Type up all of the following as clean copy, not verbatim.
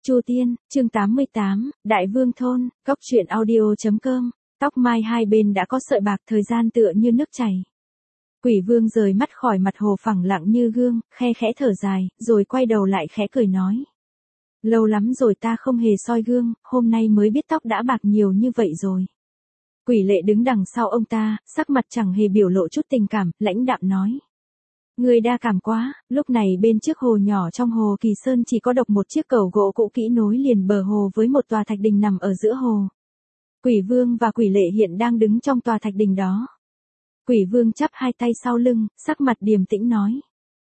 Chu Tiên, chương 88, Đại Vương Thôn, Cốc truyện audio.com, tóc mai hai bên đã có sợi bạc, thời gian tựa như nước chảy. Quỷ Vương rời mắt khỏi mặt hồ phẳng lặng như gương, khe khẽ thở dài, rồi quay đầu lại khẽ cười nói. Lâu lắm rồi ta không hề soi gương, hôm nay mới biết tóc đã bạc nhiều như vậy rồi. Quỷ Lệ đứng đằng sau ông ta, sắc mặt chẳng hề biểu lộ chút tình cảm, lãnh đạm nói. Người đa cảm quá, lúc này bên trước hồ nhỏ trong hồ Kỳ Sơn chỉ có độc một chiếc cầu gỗ cũ kỹ nối liền bờ hồ với một tòa thạch đình nằm ở giữa hồ. Quỷ Vương và Quỷ Lệ hiện đang đứng trong tòa thạch đình đó. Quỷ Vương chắp hai tay sau lưng, sắc mặt điềm tĩnh nói.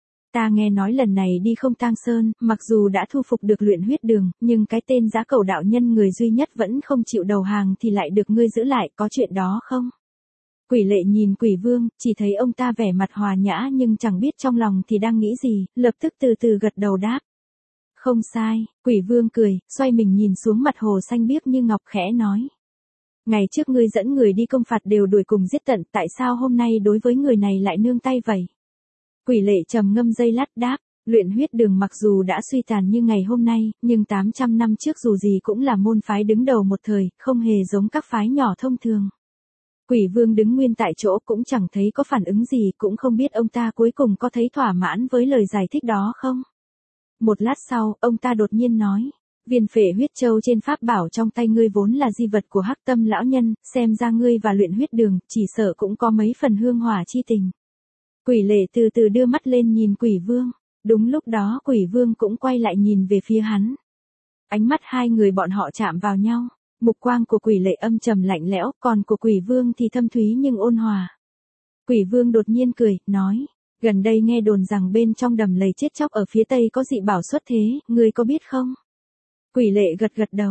Ta nghe nói lần này đi không tang sơn, mặc dù đã thu phục được Luyện Huyết Đường, nhưng cái tên Giá Cẩu đạo nhân người duy nhất vẫn không chịu đầu hàng thì lại được ngươi giữ lại, có chuyện đó không? Quỷ Lệ nhìn Quỷ Vương, chỉ thấy ông ta vẻ mặt hòa nhã nhưng chẳng biết trong lòng thì đang nghĩ gì, lập tức từ từ gật đầu đáp. Không sai, Quỷ Vương cười, xoay mình nhìn xuống mặt hồ xanh biếc như ngọc khẽ nói. Ngày trước ngươi dẫn người đi công phạt đều đuổi cùng giết tận, tại sao hôm nay đối với người này lại nương tay vậy? Quỷ Lệ trầm ngâm giây lát đáp, Luyện Huyết Đường mặc dù đã suy tàn như ngày hôm nay, nhưng 800 năm trước dù gì cũng là môn phái đứng đầu một thời, không hề giống các phái nhỏ thông thường. Quỷ Vương đứng nguyên tại chỗ cũng chẳng thấy có phản ứng gì, cũng không biết ông ta cuối cùng có thấy thỏa mãn với lời giải thích đó không. Một lát sau, ông ta đột nhiên nói, viên Phệ Huyết Châu trên pháp bảo trong tay ngươi vốn là di vật của Hắc Tâm lão nhân, xem ra ngươi và Luyện Huyết Đường chỉ sợ cũng có mấy phần hương hỏa chi tình. Quỷ Lệ từ từ đưa mắt lên nhìn Quỷ Vương, đúng lúc đó Quỷ Vương cũng quay lại nhìn về phía hắn. Ánh mắt hai người bọn họ chạm vào nhau. Mục quang của Quỷ Lệ âm trầm lạnh lẽo, còn của Quỷ Vương thì thâm thúy nhưng ôn hòa. Quỷ Vương đột nhiên cười, nói, gần đây nghe đồn rằng bên trong đầm lầy chết chóc ở phía tây có dị bảo xuất thế, ngươi có biết không? Quỷ Lệ gật gật đầu,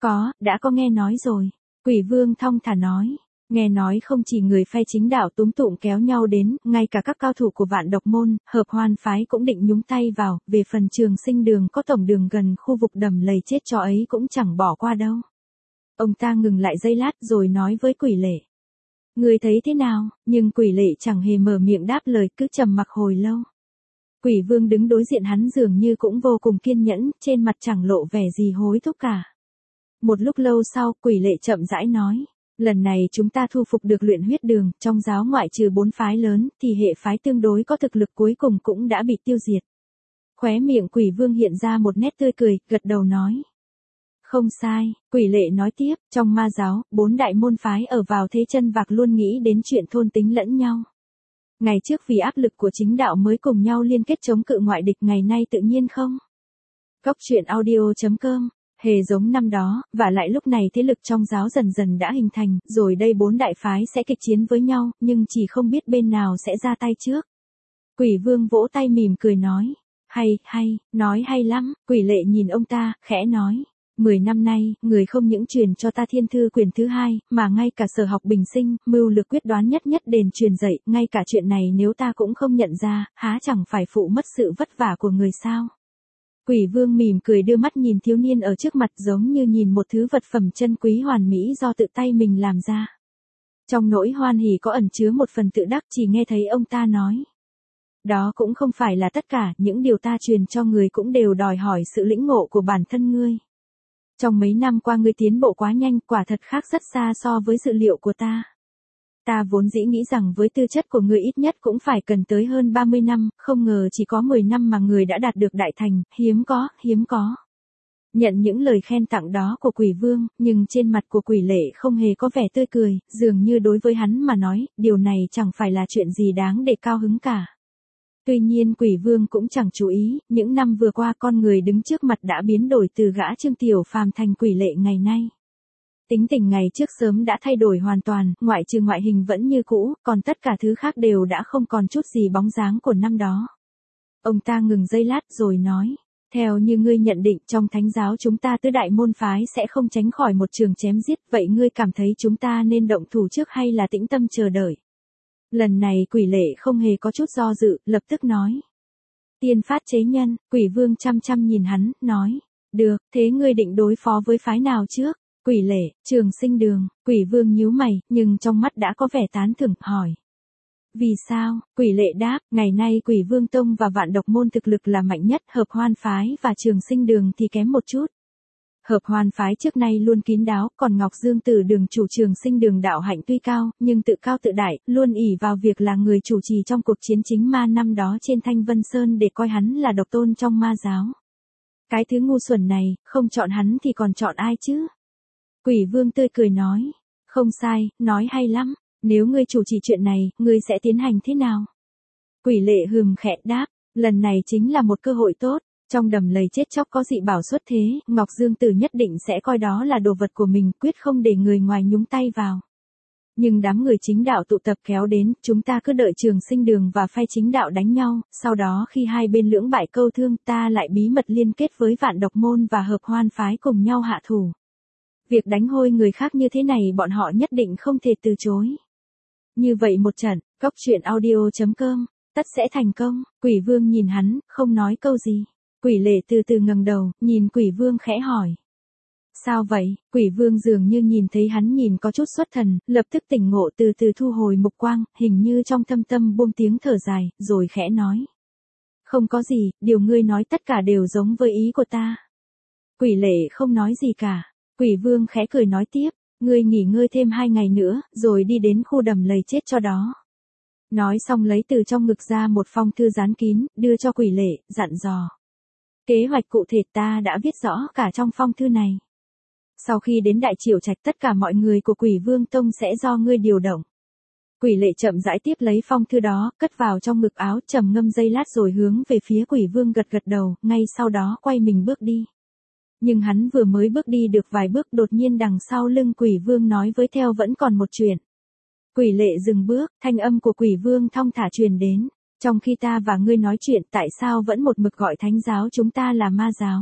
đã có nghe nói rồi. Quỷ Vương thong thả nói, nghe nói không chỉ người phe chính đạo túm tụm kéo nhau đến, ngay cả các cao thủ của Vạn Độc Môn, Hợp Hoan phái cũng định nhúng tay vào, về phần Trường Sinh Đường có tổng đường gần khu vực đầm lầy chết chó ấy cũng chẳng bỏ qua đâu. Ông ta ngừng lại giây lát rồi nói với Quỷ Lệ. Người thấy thế nào? Nhưng Quỷ Lệ chẳng hề mở miệng đáp lời, cứ trầm mặc hồi lâu. Quỷ Vương đứng đối diện hắn dường như cũng vô cùng kiên nhẫn, trên mặt chẳng lộ vẻ gì hối thúc cả. Một lúc lâu sau, Quỷ Lệ chậm rãi nói. Lần này chúng ta thu phục được Luyện Huyết Đường, trong giáo ngoại trừ 4 phái lớn, thì hệ phái tương đối có thực lực cuối cùng cũng đã bị tiêu diệt. Khóe miệng Quỷ Vương hiện ra một nét tươi cười, gật đầu nói. Không sai, Quỷ Lệ nói tiếp, trong ma giáo, 4 đại môn phái ở vào thế chân vạc luôn nghĩ đến chuyện thôn tính lẫn nhau. Ngày trước vì áp lực của chính đạo mới cùng nhau liên kết chống cự ngoại địch, ngày nay tự nhiên không. Cốc truyện audio.com, hề giống năm đó, và lại lúc này thế lực trong giáo dần dần đã hình thành, rồi đây 4 đại phái sẽ kịch chiến với nhau, nhưng chỉ không biết bên nào sẽ ra tay trước. Quỷ Vương vỗ tay mỉm cười nói, nói hay lắm. Quỷ Lệ nhìn ông ta, khẽ nói. 10 năm nay, người không những truyền cho ta Thiên Thư quyển thứ 2, mà ngay cả sở học bình sinh, mưu lược quyết đoán nhất đền truyền dạy, ngay cả chuyện này nếu ta cũng không nhận ra, há chẳng phải phụ mất sự vất vả của người sao? Quỷ Vương mỉm cười đưa mắt nhìn thiếu niên ở trước mặt giống như nhìn một thứ vật phẩm chân quý hoàn mỹ do tự tay mình làm ra. Trong nỗi hoan hỉ có ẩn chứa một phần tự đắc, chỉ nghe thấy ông ta nói. Đó cũng không phải là tất cả, những điều ta truyền cho người cũng đều đòi hỏi sự lĩnh ngộ của bản thân ngươi. Trong mấy năm qua ngươi tiến bộ quá nhanh, quả thật khác rất xa so với dự liệu của ta. Ta vốn dĩ nghĩ rằng với tư chất của ngươi ít nhất cũng phải cần tới hơn 30 năm, không ngờ chỉ có 10 năm mà người đã đạt được đại thành, hiếm có. Nhận những lời khen tặng đó của Quỷ Vương, nhưng trên mặt của Quỷ Lệ không hề có vẻ tươi cười, dường như đối với hắn mà nói, điều này chẳng phải là chuyện gì đáng để cao hứng cả. Tuy nhiên Quỷ Vương cũng chẳng chú ý, những năm vừa qua con người đứng trước mặt đã biến đổi từ gã Trương Tiểu Phàm thành Quỷ Lệ ngày nay. Tính tình ngày trước sớm đã thay đổi hoàn toàn, ngoại trừ ngoại hình vẫn như cũ, còn tất cả thứ khác đều đã không còn chút gì bóng dáng của năm đó. Ông ta ngừng giây lát rồi nói, theo như ngươi nhận định trong thánh giáo chúng ta tứ đại môn phái sẽ không tránh khỏi một trường chém giết, vậy ngươi cảm thấy chúng ta nên động thủ trước hay là tĩnh tâm chờ đợi? Lần này Quỷ Lệ không hề có chút do dự, lập tức nói. Tiên phát chế nhân. Quỷ Vương chăm nhìn hắn, nói. Được, thế ngươi định đối phó với phái nào trước? Quỷ Lệ, Trường Sinh Đường. Quỷ Vương nhíu mày, nhưng trong mắt đã có vẻ tán thưởng, hỏi. Vì sao? Quỷ Lệ đáp, ngày nay Quỷ Vương Tông và Vạn Độc Môn thực lực là mạnh nhất, Hợp Hoan phái và Trường Sinh Đường thì kém một chút. Hợp Hoan phái trước nay luôn kín đáo, còn Ngọc Dương Tử đường chủ Trường Sinh đường đạo hạnh tuy cao, nhưng tự cao tự đại, luôn ỷ vào việc là người chủ trì trong cuộc chiến chính ma năm đó trên Thanh Vân Sơn để coi hắn là độc tôn trong ma giáo. Cái thứ ngu xuẩn này, không chọn hắn thì còn chọn ai chứ? Quỷ Vương tươi cười nói, không sai, nói hay lắm, nếu ngươi chủ trì chuyện này, ngươi sẽ tiến hành thế nào? Quỷ Lệ hừm khẽ đáp, lần này chính là một cơ hội tốt. Trong đầm lầy chết chóc có dị bảo xuất thế, Ngọc Dương Tử nhất định sẽ coi đó là đồ vật của mình, quyết không để người ngoài nhúng tay vào. Nhưng đám người chính đạo tụ tập kéo đến, chúng ta cứ đợi Trường Sinh đường và phe chính đạo đánh nhau, sau đó khi hai bên lưỡng bại câu thương ta lại bí mật liên kết với Vạn Độc Môn và Hợp Hoan phái cùng nhau hạ thủ. Việc đánh hôi người khác như thế này bọn họ nhất định không thể từ chối. Như vậy một trận, Cốc Truyện Audio.com, tất sẽ thành công. Quỷ Vương nhìn hắn, không nói câu gì. Quỷ Lệ từ từ ngẩng đầu, nhìn Quỷ Vương khẽ hỏi. Sao vậy? Quỷ Vương dường như nhìn thấy hắn nhìn có chút xuất thần, lập tức tỉnh ngộ từ từ thu hồi mục quang, hình như trong thâm tâm buông tiếng thở dài, rồi khẽ nói. Không có gì, điều ngươi nói tất cả đều giống với ý của ta. Quỷ Lệ không nói gì cả. Quỷ Vương khẽ cười nói tiếp, ngươi nghỉ ngơi thêm 2 ngày nữa, rồi đi đến khu đầm lầy chết cho đó. Nói xong lấy từ trong ngực ra một phong thư dán kín, đưa cho Quỷ Lệ, dặn dò. Kế hoạch cụ thể ta đã viết rõ cả trong phong thư này. Sau khi đến Đại Triều Trạch tất cả mọi người của Quỷ Vương Tông sẽ do ngươi điều động. Quỷ Lệ chậm rãi tiếp lấy phong thư đó, cất vào trong ngực áo, trầm ngâm giây lát rồi hướng về phía Quỷ Vương gật gật đầu, ngay sau đó quay mình bước đi. Nhưng hắn vừa mới bước đi được vài bước đột nhiên đằng sau lưng Quỷ Vương nói với theo vẫn còn một chuyện. Quỷ Lệ dừng bước, thanh âm của Quỷ Vương thong thả truyền đến. Trong khi ta và ngươi nói chuyện tại sao vẫn một mực gọi thánh giáo chúng ta là ma giáo?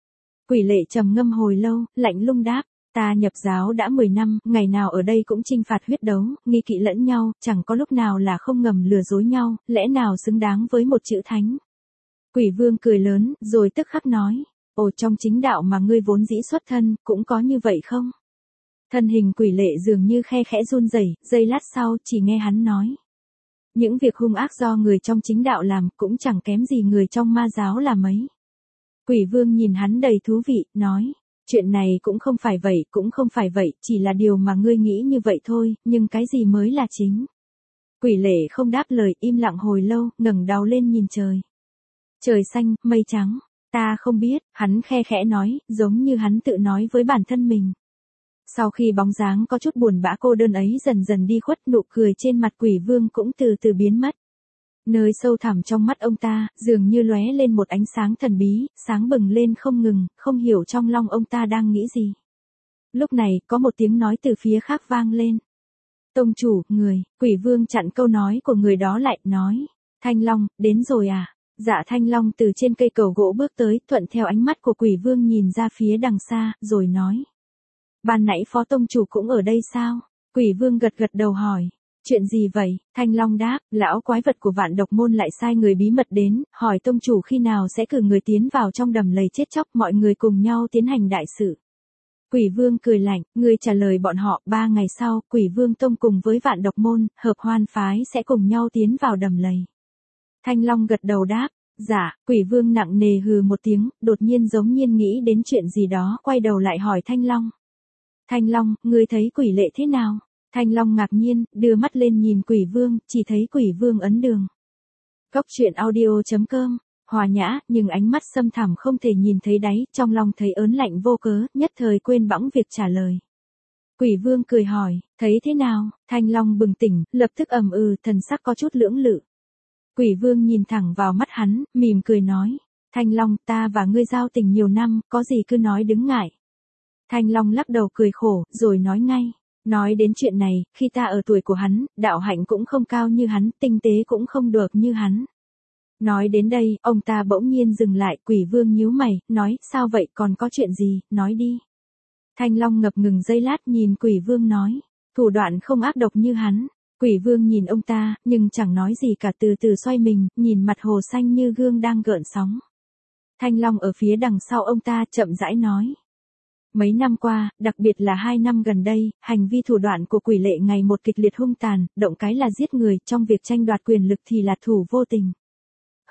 Quỷ Lệ trầm ngâm hồi lâu, lạnh lùng đáp, ta nhập giáo đã 10 năm, ngày nào ở đây cũng chinh phạt huyết đấu, nghi kỵ lẫn nhau, chẳng có lúc nào là không ngầm lừa dối nhau, lẽ nào xứng đáng với một chữ thánh? Quỷ Vương cười lớn, rồi tức khắc nói, ồ trong chính đạo mà ngươi vốn dĩ xuất thân, cũng có như vậy không? Thân hình Quỷ Lệ dường như khe khẽ run rẩy, giây lát sau chỉ nghe hắn nói. Những việc hung ác do người trong chính đạo làm cũng chẳng kém gì người trong ma giáo làm mấy. Quỷ Vương nhìn hắn đầy thú vị, nói, chuyện này cũng không phải vậy, cũng không phải vậy, chỉ là điều mà ngươi nghĩ như vậy thôi, nhưng cái gì mới là chính. Quỷ Lệ không đáp lời, im lặng hồi lâu, ngẩng đầu lên nhìn trời. Trời xanh, mây trắng, ta không biết, hắn khe khẽ nói, giống như hắn tự nói với bản thân mình. Sau khi bóng dáng có chút buồn bã cô đơn ấy dần dần đi khuất, nụ cười trên mặt Quỷ Vương cũng từ từ biến mất. Nơi sâu thẳm trong mắt ông ta, dường như lóe lên một ánh sáng thần bí, sáng bừng lên không ngừng, không hiểu trong lòng ông ta đang nghĩ gì. Lúc này, có một tiếng nói từ phía khác vang lên. Tông chủ, người, Quỷ Vương chặn câu nói của người đó lại, nói. Thanh Long, đến rồi à? Dạ Thanh Long từ trên cây cầu gỗ bước tới, thuận theo ánh mắt của Quỷ Vương nhìn ra phía đằng xa, rồi nói. Ban nãy Phó Tông chủ cũng ở đây sao? Quỷ Vương gật gật đầu hỏi. Chuyện gì vậy? Thanh Long đáp, lão quái vật của Vạn Độc Môn lại sai người bí mật đến, hỏi Tông chủ khi nào sẽ cử người tiến vào trong đầm lầy chết chóc, mọi người cùng nhau tiến hành đại sự. Quỷ Vương cười lạnh, người trả lời bọn họ, 3 ngày sau, Quỷ Vương Tông cùng với Vạn Độc Môn, Hợp Hoan phái sẽ cùng nhau tiến vào đầm lầy. Thanh Long gật đầu đáp, dạ, Quỷ Vương nặng nề hừ một tiếng, đột nhiên giống nhiên nghĩ đến chuyện gì đó, quay đầu lại hỏi Thanh Long. Thanh Long, ngươi thấy Quỷ Lệ thế nào? Thanh Long ngạc nhiên, đưa mắt lên nhìn Quỷ Vương, chỉ thấy Quỷ Vương ấn đường. Cốc Truyện Audio.com, hòa nhã, nhưng ánh mắt sâm thẳm không thể nhìn thấy đáy, trong lòng thấy ớn lạnh vô cớ, nhất thời quên bẵng việc trả lời. Quỷ Vương cười hỏi, thấy thế nào? Thanh Long bừng tỉnh, lập tức ầm thần sắc có chút lưỡng lự. Quỷ Vương nhìn thẳng vào mắt hắn, mỉm cười nói, Thanh Long, ta và ngươi giao tình nhiều năm, có gì cứ nói đứng ngại. Thanh Long lắc đầu cười khổ, rồi nói ngay. Nói đến chuyện này, khi ta ở tuổi của hắn, đạo hạnh cũng không cao như hắn, tinh tế cũng không được như hắn. Nói đến đây, ông ta bỗng nhiên dừng lại, Quỷ Vương nhíu mày, nói, sao vậy, còn có chuyện gì, nói đi. Thanh Long ngập ngừng giây lát nhìn Quỷ Vương nói, thủ đoạn không ác độc như hắn. Quỷ Vương nhìn ông ta, nhưng chẳng nói gì cả, từ từ xoay mình, nhìn mặt hồ xanh như gương đang gợn sóng. Thanh Long ở phía đằng sau ông ta chậm rãi nói. Mấy năm qua, đặc biệt là 2 năm gần đây, hành vi thủ đoạn của Quỷ Lệ ngày một kịch liệt hung tàn, động cái là giết người, trong việc tranh đoạt quyền lực thì là thủ vô tình.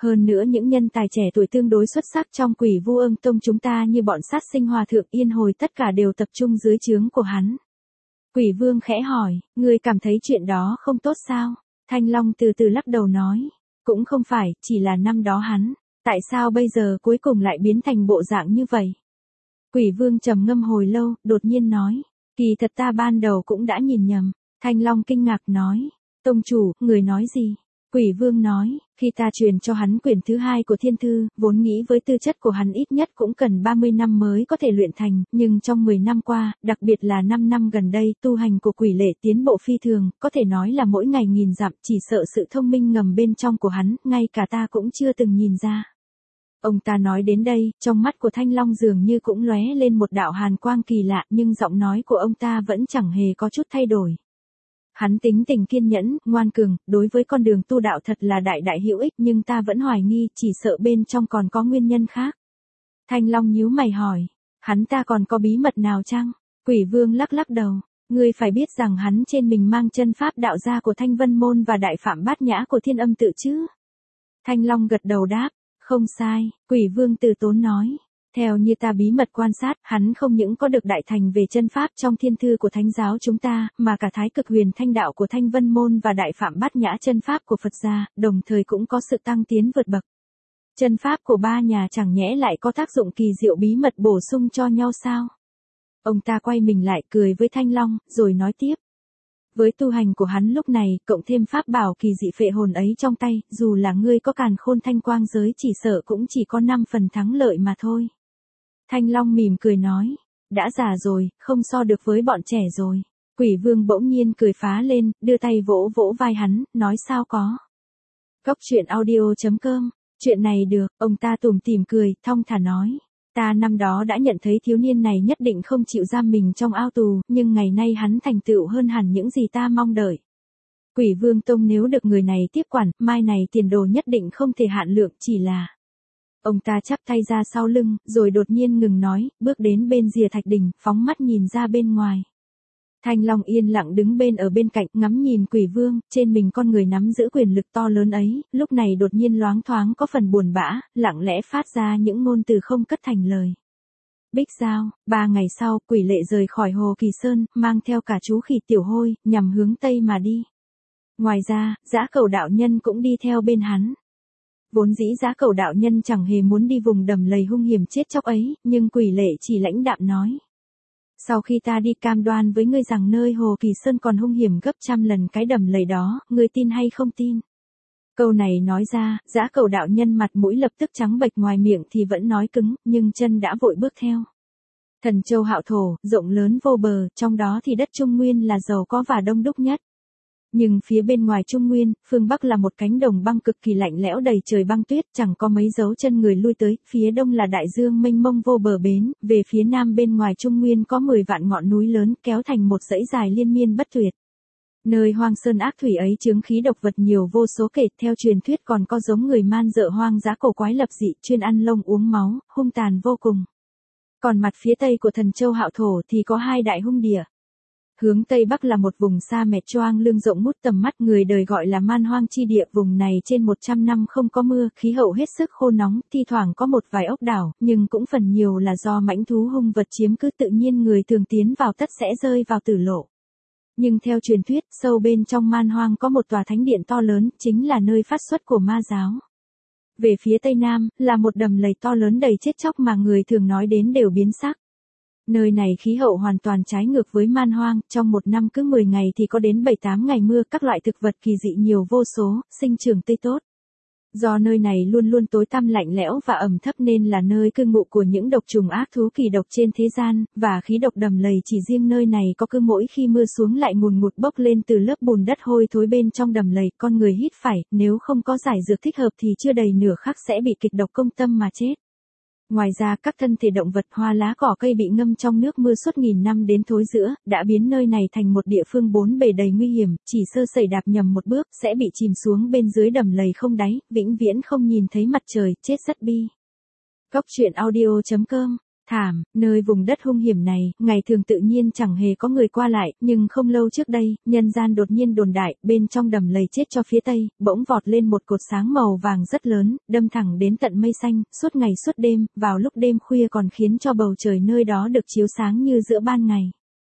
Hơn nữa những nhân tài trẻ tuổi tương đối xuất sắc trong Quỷ Vu Ương Tông chúng ta như bọn sát sinh hòa thượng Yên Hồi tất cả đều tập trung dưới trướng của hắn. Quỷ Vương khẽ hỏi, ngươi cảm thấy chuyện đó không tốt sao? Thanh Long từ từ lắc đầu nói, cũng không phải, chỉ là năm đó hắn, tại sao bây giờ cuối cùng lại biến thành bộ dạng như vậy? Quỷ Vương trầm ngâm hồi lâu, đột nhiên nói, kỳ thật ta ban đầu cũng đã nhìn nhầm. Thanh Long kinh ngạc nói, tông chủ, người nói gì? Quỷ Vương nói, khi ta truyền cho hắn quyển thứ 2 của thiên thư, vốn nghĩ với tư chất của hắn ít nhất cũng cần 30 năm mới có thể luyện thành, nhưng trong 10 năm qua, đặc biệt là 5 năm gần đây, tu hành của Quỷ Lệ tiến bộ phi thường, có thể nói là mỗi ngày nghìn dặm, chỉ sợ sự thông minh ngầm bên trong của hắn, ngay cả ta cũng chưa từng nhìn ra. Ông ta nói đến đây, trong mắt của Thanh Long dường như cũng lóe lên một đạo hàn quang kỳ lạ, nhưng giọng nói của ông ta vẫn chẳng hề có chút thay đổi. Hắn tính tình kiên nhẫn, ngoan cường, đối với con đường tu đạo thật là đại đại hữu ích, nhưng ta vẫn hoài nghi, chỉ sợ bên trong còn có nguyên nhân khác. Thanh Long nhíu mày hỏi, hắn ta còn có bí mật nào chăng? Quỷ Vương lắc lắc đầu, ngươi phải biết rằng hắn trên mình mang chân pháp đạo gia của Thanh Vân Môn và đại phạm bát nhã của Thiên Âm tự chứ? Thanh Long gật đầu đáp, không sai. Quỷ Vương từ tốn nói, theo như ta bí mật quan sát, hắn không những có được đại thành về chân pháp trong thiên thư của thánh giáo chúng ta, mà cả thái cực huyền thanh đạo của Thanh Vân Môn và đại phạm bát nhã chân pháp của Phật gia, đồng thời cũng có sự tăng tiến vượt bậc. Chân pháp của ba nhà chẳng nhẽ lại có tác dụng kỳ diệu bí mật bổ sung cho nhau sao? Ông ta quay mình lại cười với Thanh Long, rồi nói tiếp. Với tu hành của hắn lúc này, cộng thêm pháp bảo kỳ dị phệ hồn ấy trong tay, dù là ngươi có càn khôn thanh quang giới chỉ sợ cũng chỉ có 5 phần thắng lợi mà thôi. Thanh Long mỉm cười nói, đã già rồi, không so được với bọn trẻ rồi. Quỷ Vương bỗng nhiên cười phá lên, đưa tay vỗ vỗ vai hắn, nói sao có. Cốc truyện audio.com, chuyện này được, ông ta tủm tỉm cười, thong thả nói. Ta năm đó đã nhận thấy thiếu niên này nhất định không chịu giam mình trong ao tù, nhưng ngày nay hắn thành tựu hơn hẳn những gì ta mong đợi. Quỷ Vương Tông nếu được người này tiếp quản, mai này tiền đồ nhất định không thể hạn lượng, chỉ là... Ông ta chắp tay ra sau lưng, rồi đột nhiên ngừng nói, bước đến bên rìa thạch đỉnh, phóng mắt nhìn ra bên ngoài. Thanh Long yên lặng đứng ở bên cạnh, ngắm nhìn Quỷ Vương, trên mình con người nắm giữ quyền lực to lớn ấy, lúc này đột nhiên loáng thoáng có phần buồn bã, lặng lẽ phát ra những ngôn từ không cất thành lời. Bích Giao, 3 ngày sau, Quỷ Lệ rời khỏi Hồ Kỳ Sơn, mang theo cả chú khỉ Tiểu Hôi, nhằm hướng Tây mà đi. Ngoài ra, Dã Cẩu đạo nhân cũng đi theo bên hắn. Vốn dĩ Dã Cẩu đạo nhân chẳng hề muốn đi vùng đầm lầy hung hiểm chết chóc ấy, nhưng Quỷ Lệ chỉ lãnh đạm nói. Sau khi ta đi cam đoan với ngươi rằng nơi Hồ Kỳ Sơn còn hung hiểm gấp 100 lần cái đầm lầy đó, ngươi tin hay không tin? Câu này nói ra, Dã Cẩu đạo nhân mặt mũi lập tức trắng bệch, ngoài miệng thì vẫn nói cứng, nhưng chân đã vội bước theo. Thần Châu hạo thổ, rộng lớn vô bờ, trong đó thì đất Trung Nguyên là giàu có và đông đúc nhất. Nhưng phía bên ngoài Trung Nguyên, phương Bắc là một cánh đồng băng cực kỳ lạnh lẽo đầy trời băng tuyết, chẳng có mấy dấu chân người lui tới, phía đông là đại dương mênh mông vô bờ bến, về phía nam bên ngoài Trung Nguyên có 10 vạn ngọn núi lớn kéo thành một dãy dài liên miên bất tuyệt. Nơi hoang sơn ác thủy ấy chướng khí độc vật nhiều vô số kể, theo truyền thuyết còn có giống người man dợ hoang dã cổ quái lập dị, chuyên ăn lông uống máu, hung tàn vô cùng. Còn mặt phía tây của Thần Châu hạo thổ thì có 2 đại hung địa. Hướng Tây Bắc là một vùng sa mạc choang lưng rộng mút tầm mắt, người đời gọi là man hoang chi địa. Vùng này trên 100 năm không có mưa, khí hậu hết sức khô nóng, thi thoảng có một vài ốc đảo, nhưng cũng phần nhiều là do mãnh thú hung vật chiếm cứ, tự nhiên người thường tiến vào tất sẽ rơi vào tử lộ. Nhưng theo truyền thuyết, sâu bên trong man hoang có một tòa thánh điện to lớn, chính là nơi phát xuất của ma giáo. Về phía Tây Nam, là một đầm lầy to lớn đầy chết chóc mà người thường nói đến đều biến sắc. Nơi này khí hậu hoàn toàn trái ngược với man hoang, trong một năm cứ 10 ngày thì có đến 7-8 ngày mưa, các loại thực vật kỳ dị nhiều vô số, sinh trưởng tươi tốt. Do nơi này luôn luôn tối tăm lạnh lẽo và ẩm thấp nên là nơi cư ngụ của những độc trùng ác thú kỳ độc trên thế gian, và khí độc đầm lầy chỉ riêng nơi này có, cứ mỗi khi mưa xuống lại ngùn ngụt bốc lên từ lớp bùn đất hôi thối bên trong đầm lầy, con người hít phải, nếu không có giải dược thích hợp thì chưa đầy nửa khắc sẽ bị kịch độc công tâm mà chết. Ngoài ra các thân thể động vật, hoa lá cỏ cây bị ngâm trong nước mưa suốt nghìn năm đến thối rữa, đã biến nơi này thành một địa phương bốn bề đầy nguy hiểm, chỉ sơ sẩy đạp nhầm một bước, sẽ bị chìm xuống bên dưới đầm lầy không đáy, vĩnh viễn không nhìn thấy mặt trời, chết rất bi. Cốc truyện audio.com Thảm, nơi vùng đất hung hiểm này, ngày thường tự nhiên chẳng hề có người qua lại, nhưng không lâu trước đây, nhân gian đột nhiên đồn đại, bên trong đầm lầy chết cho phía tây, bỗng vọt lên một cột sáng màu vàng rất lớn, đâm thẳng đến tận mây xanh, suốt ngày suốt đêm, vào lúc đêm khuya còn khiến cho bầu trời nơi đó được chiếu sáng như giữa ban ngày.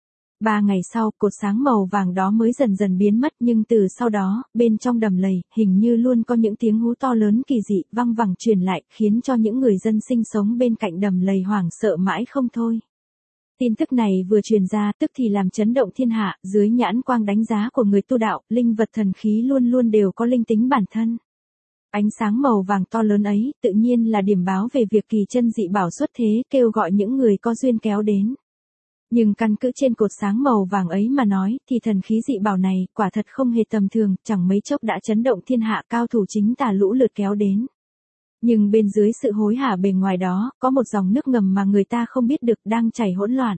3 ngày sau, cột sáng màu vàng đó mới dần dần biến mất, nhưng từ sau đó, bên trong đầm lầy, hình như luôn có những tiếng hú to lớn kỳ dị, văng vẳng truyền lại, khiến cho những người dân sinh sống bên cạnh đầm lầy hoảng sợ mãi không thôi. Tin tức này vừa truyền ra, tức thì làm chấn động thiên hạ, dưới nhãn quang đánh giá của người tu đạo, linh vật thần khí luôn luôn đều có linh tính bản thân. Ánh sáng màu vàng to lớn ấy, tự nhiên là điểm báo về việc kỳ chân dị bảo xuất thế, kêu gọi những người có duyên kéo đến. Nhưng căn cứ trên cột sáng màu vàng ấy mà nói, thì thần khí dị bảo này, quả thật không hề tầm thường, chẳng mấy chốc đã chấn động thiên hạ, cao thủ chính tà lũ lượt kéo đến. Nhưng bên dưới sự hối hả bề ngoài đó, có một dòng nước ngầm mà người ta không biết được đang chảy hỗn loạn.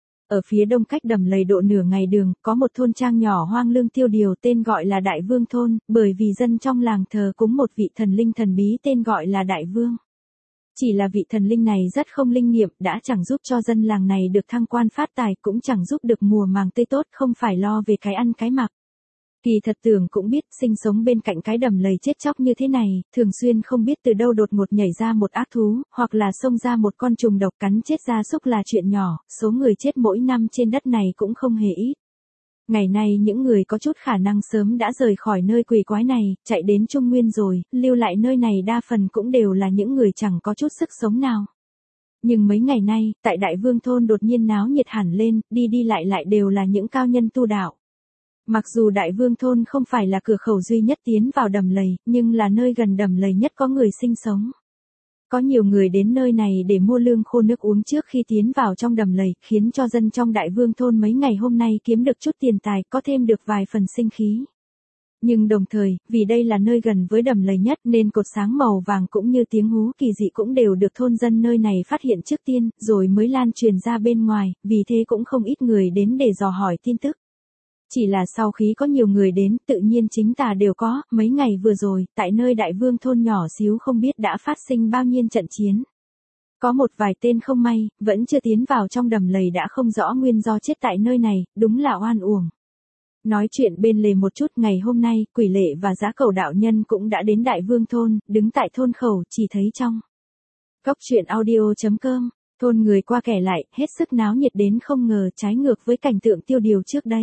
Ở phía đông cách đầm lầy độ nửa ngày đường, có một thôn trang nhỏ hoang lương tiêu điều tên gọi là Đại Vương Thôn, bởi vì dân trong làng thờ cúng một vị thần linh thần bí tên gọi là Đại Vương. Chỉ là vị thần linh này rất không linh nghiệm, đã chẳng giúp cho dân làng này được thăng quan phát tài, cũng chẳng giúp được mùa màng tươi tốt, không phải lo về cái ăn cái mặc. Kỳ thật tưởng cũng biết, sinh sống bên cạnh cái đầm lầy chết chóc như thế này, thường xuyên không biết từ đâu đột ngột nhảy ra một ác thú, hoặc là xông ra một con trùng độc cắn chết gia súc là chuyện nhỏ, số người chết mỗi năm trên đất này cũng không hề ít. Ngày nay những người có chút khả năng sớm đã rời khỏi nơi quỷ quái này, chạy đến Trung Nguyên rồi, lưu lại nơi này đa phần cũng đều là những người chẳng có chút sức sống nào. Nhưng mấy ngày nay, tại Đại Vương Thôn đột nhiên náo nhiệt hẳn lên, đi đi lại đều là những cao nhân tu đạo. Mặc dù Đại Vương Thôn không phải là cửa khẩu duy nhất tiến vào đầm lầy, nhưng là nơi gần đầm lầy nhất có người sinh sống. Có nhiều người đến nơi này để mua lương khô nước uống trước khi tiến vào trong đầm lầy, khiến cho dân trong Đại Vương Thôn mấy ngày hôm nay kiếm được chút tiền tài, có thêm được vài phần sinh khí. Nhưng đồng thời, vì đây là nơi gần với đầm lầy nhất nên cột sáng màu vàng cũng như tiếng hú kỳ dị cũng đều được thôn dân nơi này phát hiện trước tiên, rồi mới lan truyền ra bên ngoài, vì thế cũng không ít người đến để dò hỏi tin tức. Chỉ là sau khi có nhiều người đến, tự nhiên chính tà đều có, mấy ngày vừa rồi, tại nơi Đại Vương Thôn nhỏ xíu không biết đã phát sinh bao nhiêu trận chiến. Có một vài tên không may, vẫn chưa tiến vào trong đầm lầy đã không rõ nguyên do chết tại nơi này, đúng là oan uổng. Nói chuyện bên lề một chút, ngày hôm nay, Quỷ Lệ và Giá Cẩu đạo nhân cũng đã đến Đại Vương Thôn, đứng tại thôn khẩu, chỉ thấy trong Cốc truyện audio.com, thôn người qua kẻ lại, hết sức náo nhiệt đến không ngờ trái ngược với cảnh tượng tiêu điều trước đây.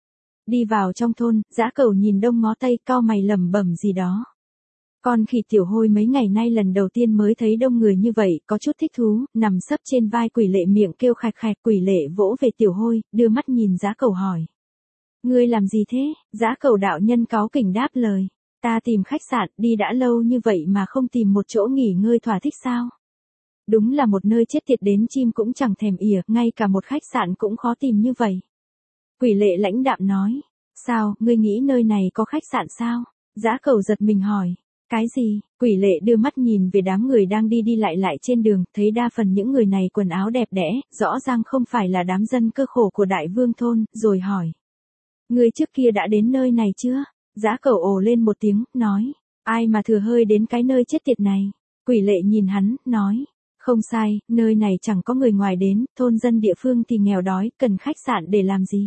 Đi vào trong thôn, Dã Cẩu nhìn đông ngó tây, cau mày lẩm bẩm gì đó. Con khỉ Tiểu Hôi mấy ngày nay lần đầu tiên mới thấy đông người như vậy, có chút thích thú, nằm sấp trên vai Quỷ Lệ miệng kêu khạch khạch. Quỷ Lệ vỗ về Tiểu Hôi, đưa mắt nhìn Dã Cẩu hỏi. Ngươi làm gì thế? Dã Cẩu đạo nhân cáu kỉnh đáp lời. Ta tìm khách sạn, đi đã lâu như vậy mà không tìm một chỗ nghỉ ngơi thỏa thích sao? Đúng là một nơi chết tiệt đến chim cũng chẳng thèm ỉa, ngay cả một khách sạn cũng khó tìm như vậy. Quỷ Lệ lãnh đạm nói. Sao, ngươi nghĩ nơi này có khách sạn sao? Dã Cẩu giật mình hỏi. Cái gì? Quỷ Lệ đưa mắt nhìn về đám người đang đi đi lại trên đường, thấy đa phần những người này quần áo đẹp đẽ, rõ ràng không phải là đám dân cơ khổ của Đại Vương Thôn, rồi hỏi. Ngươi trước kia đã đến nơi này chưa? Dã Cẩu ồ lên một tiếng, nói. Ai mà thừa hơi đến cái nơi chết tiệt này? Quỷ Lệ nhìn hắn, nói. Không sai, nơi này chẳng có người ngoài đến, thôn dân địa phương thì nghèo đói, cần khách sạn để làm gì?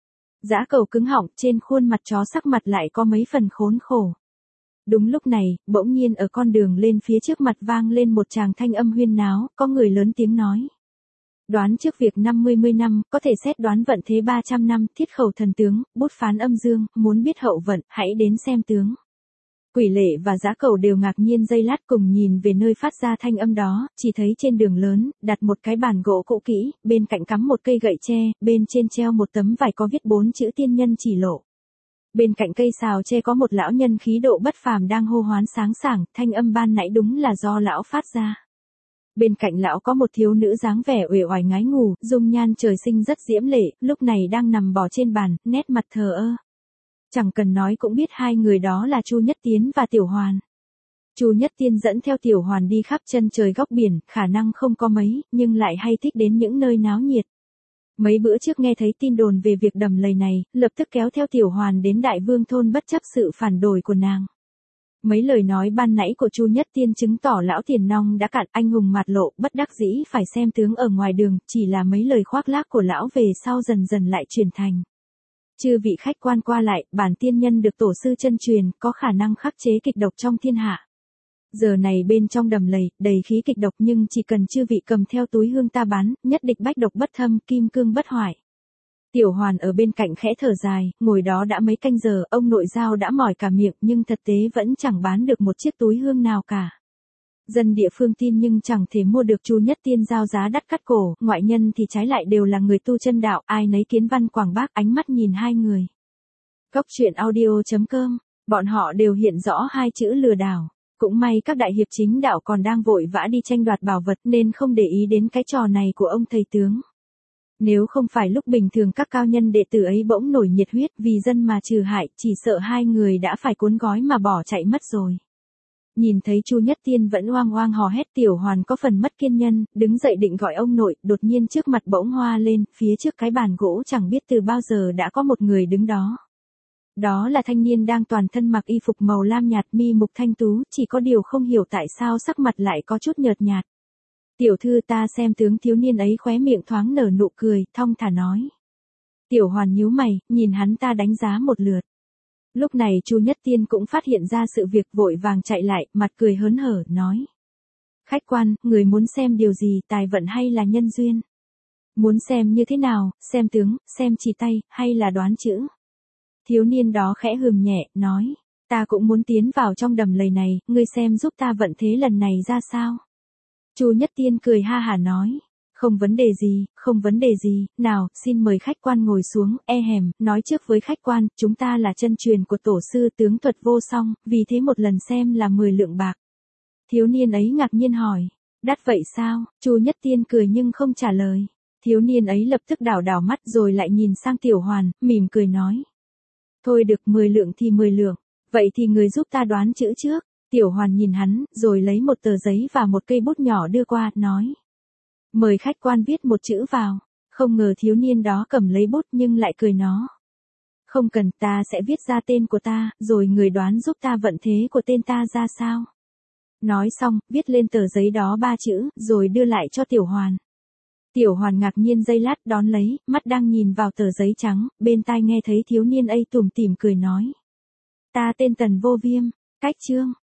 Dã Cẩu cứng họng, trên khuôn mặt chó sắc mặt lại có mấy phần khốn khổ. Đúng lúc này, bỗng nhiên ở con đường lên phía trước mặt vang lên một tràng thanh âm huyên náo, có người lớn tiếng nói. Đoán trước việc 50 năm, có thể xét đoán vận thế 300 năm, thiết khẩu thần tướng, bút phán âm dương, muốn biết hậu vận, hãy đến xem tướng. Quỷ Lệ và Dã Cẩu đều ngạc nhiên giây lát cùng nhìn về nơi phát ra thanh âm đó, chỉ thấy trên đường lớn, đặt một cái bàn gỗ cũ kỹ, bên cạnh cắm một cây gậy tre, bên trên treo một tấm vải có viết 4 chữ tiên nhân chỉ lộ. Bên cạnh cây sào tre có một lão nhân khí độ bất phàm đang hô hoán sáng sảng, thanh âm ban nãy đúng là do lão phát ra. Bên cạnh lão có một thiếu nữ dáng vẻ uể oải ngái ngủ, dung nhan trời sinh rất diễm lệ, lúc này đang nằm bò trên bàn, nét mặt thờ ơ. Chẳng cần nói cũng biết hai người đó là Chu Nhất Tiến và Tiểu Hoàn. Chu Nhất Tiên dẫn theo Tiểu Hoàn đi khắp chân trời góc biển, khả năng không có mấy, nhưng lại hay thích đến những nơi náo nhiệt. Mấy bữa trước nghe thấy tin đồn về việc đầm lầy này, lập tức kéo theo Tiểu Hoàn đến Đại Vương Thôn bất chấp sự phản đối của nàng. Mấy lời nói ban nãy của Chu Nhất Tiên chứng tỏ lão tiền nong đã cạn, anh hùng mặt lộ, bất đắc dĩ phải xem tướng ở ngoài đường, chỉ là mấy lời khoác lác của lão về sau dần dần lại chuyển thành. Chư vị khách quan qua lại, bản tiên nhân được tổ sư chân truyền, có khả năng khắc chế kịch độc trong thiên hạ. Giờ này bên trong đầm lầy, đầy khí kịch độc nhưng chỉ cần chư vị cầm theo túi hương ta bán, nhất định bách độc bất thâm, kim cương bất hoại. Tiểu Hoàn ở bên cạnh khẽ thở dài, ngồi đó đã mấy canh giờ, ông nội giao đã mỏi cả miệng nhưng thực tế vẫn chẳng bán được một chiếc túi hương nào cả. Dân địa phương tin nhưng chẳng thể mua được. Chu Nhất Tiên giao giá đắt cắt cổ, ngoại nhân thì trái lại đều là người tu chân đạo, ai nấy kiến văn quảng bác, ánh mắt nhìn hai người. Cốc truyện audio.com, bọn họ đều hiện rõ hai chữ lừa đảo. Cũng may các đại hiệp chính đạo còn đang vội vã đi tranh đoạt bảo vật nên không để ý đến cái trò này của ông thầy tướng. Nếu không phải lúc bình thường các cao nhân đệ tử ấy bỗng nổi nhiệt huyết vì dân mà trừ hại, chỉ sợ hai người đã phải cuốn gói mà bỏ chạy mất rồi. Nhìn thấy Chu Nhất Tiên vẫn oang oang hò hét, Tiểu Hoàn có phần mất kiên nhẫn, đứng dậy định gọi ông nội, đột nhiên trước mặt bỗng hoa lên, phía trước cái bàn gỗ chẳng biết từ bao giờ đã có một người đứng đó. Đó là thanh niên đang toàn thân mặc y phục màu lam nhạt, mi mục thanh tú, chỉ có điều không hiểu tại sao sắc mặt lại có chút nhợt nhạt. Tiểu thư ta xem tướng. Thiếu niên ấy khóe miệng thoáng nở nụ cười, thong thả nói. Tiểu Hoàn nhíu mày, nhìn hắn ta đánh giá một lượt. Lúc này Chu Nhất Tiên cũng phát hiện ra sự việc, vội vàng chạy lại, mặt cười hớn hở, nói. Khách quan, người muốn xem điều gì, tài vận hay là nhân duyên? Muốn xem như thế nào, xem tướng, xem chỉ tay, hay là đoán chữ? Thiếu niên đó khẽ hừm nhẹ, nói. Ta cũng muốn tiến vào trong đầm lầy này, ngươi xem giúp ta vận thế lần này ra sao? Chu Nhất Tiên cười ha hả nói. Không vấn đề gì, không vấn đề gì, nào, xin mời khách quan ngồi xuống, nói trước với khách quan, chúng ta là chân truyền của tổ sư tướng thuật vô song, vì thế một lần xem là 10 lượng bạc. Thiếu niên ấy ngạc nhiên hỏi, đắt vậy sao? Chu Nhất Tiên cười nhưng không trả lời. Thiếu niên ấy lập tức đảo đảo mắt rồi lại nhìn sang Tiểu Hoàn, mỉm cười nói. Thôi được, 10 lượng thì 10 lượng, vậy thì người giúp ta đoán chữ trước. Tiểu Hoàn nhìn hắn, rồi lấy một tờ giấy và một cây bút nhỏ đưa qua, nói. Mời khách quan viết một chữ vào. Không ngờ thiếu niên đó cầm lấy bút nhưng lại cười nó. Không cần, ta sẽ viết ra tên của ta, rồi người đoán giúp ta vận thế của tên ta ra sao. Nói xong, viết lên tờ giấy đó 3 chữ, rồi đưa lại cho Tiểu Hoàn. Tiểu Hoàn ngạc nhiên giây lát đón lấy, mắt đang nhìn vào tờ giấy trắng, bên tai nghe thấy thiếu niên ấy tủm tỉm cười nói. Ta tên Tần Vô Viêm, cách chương.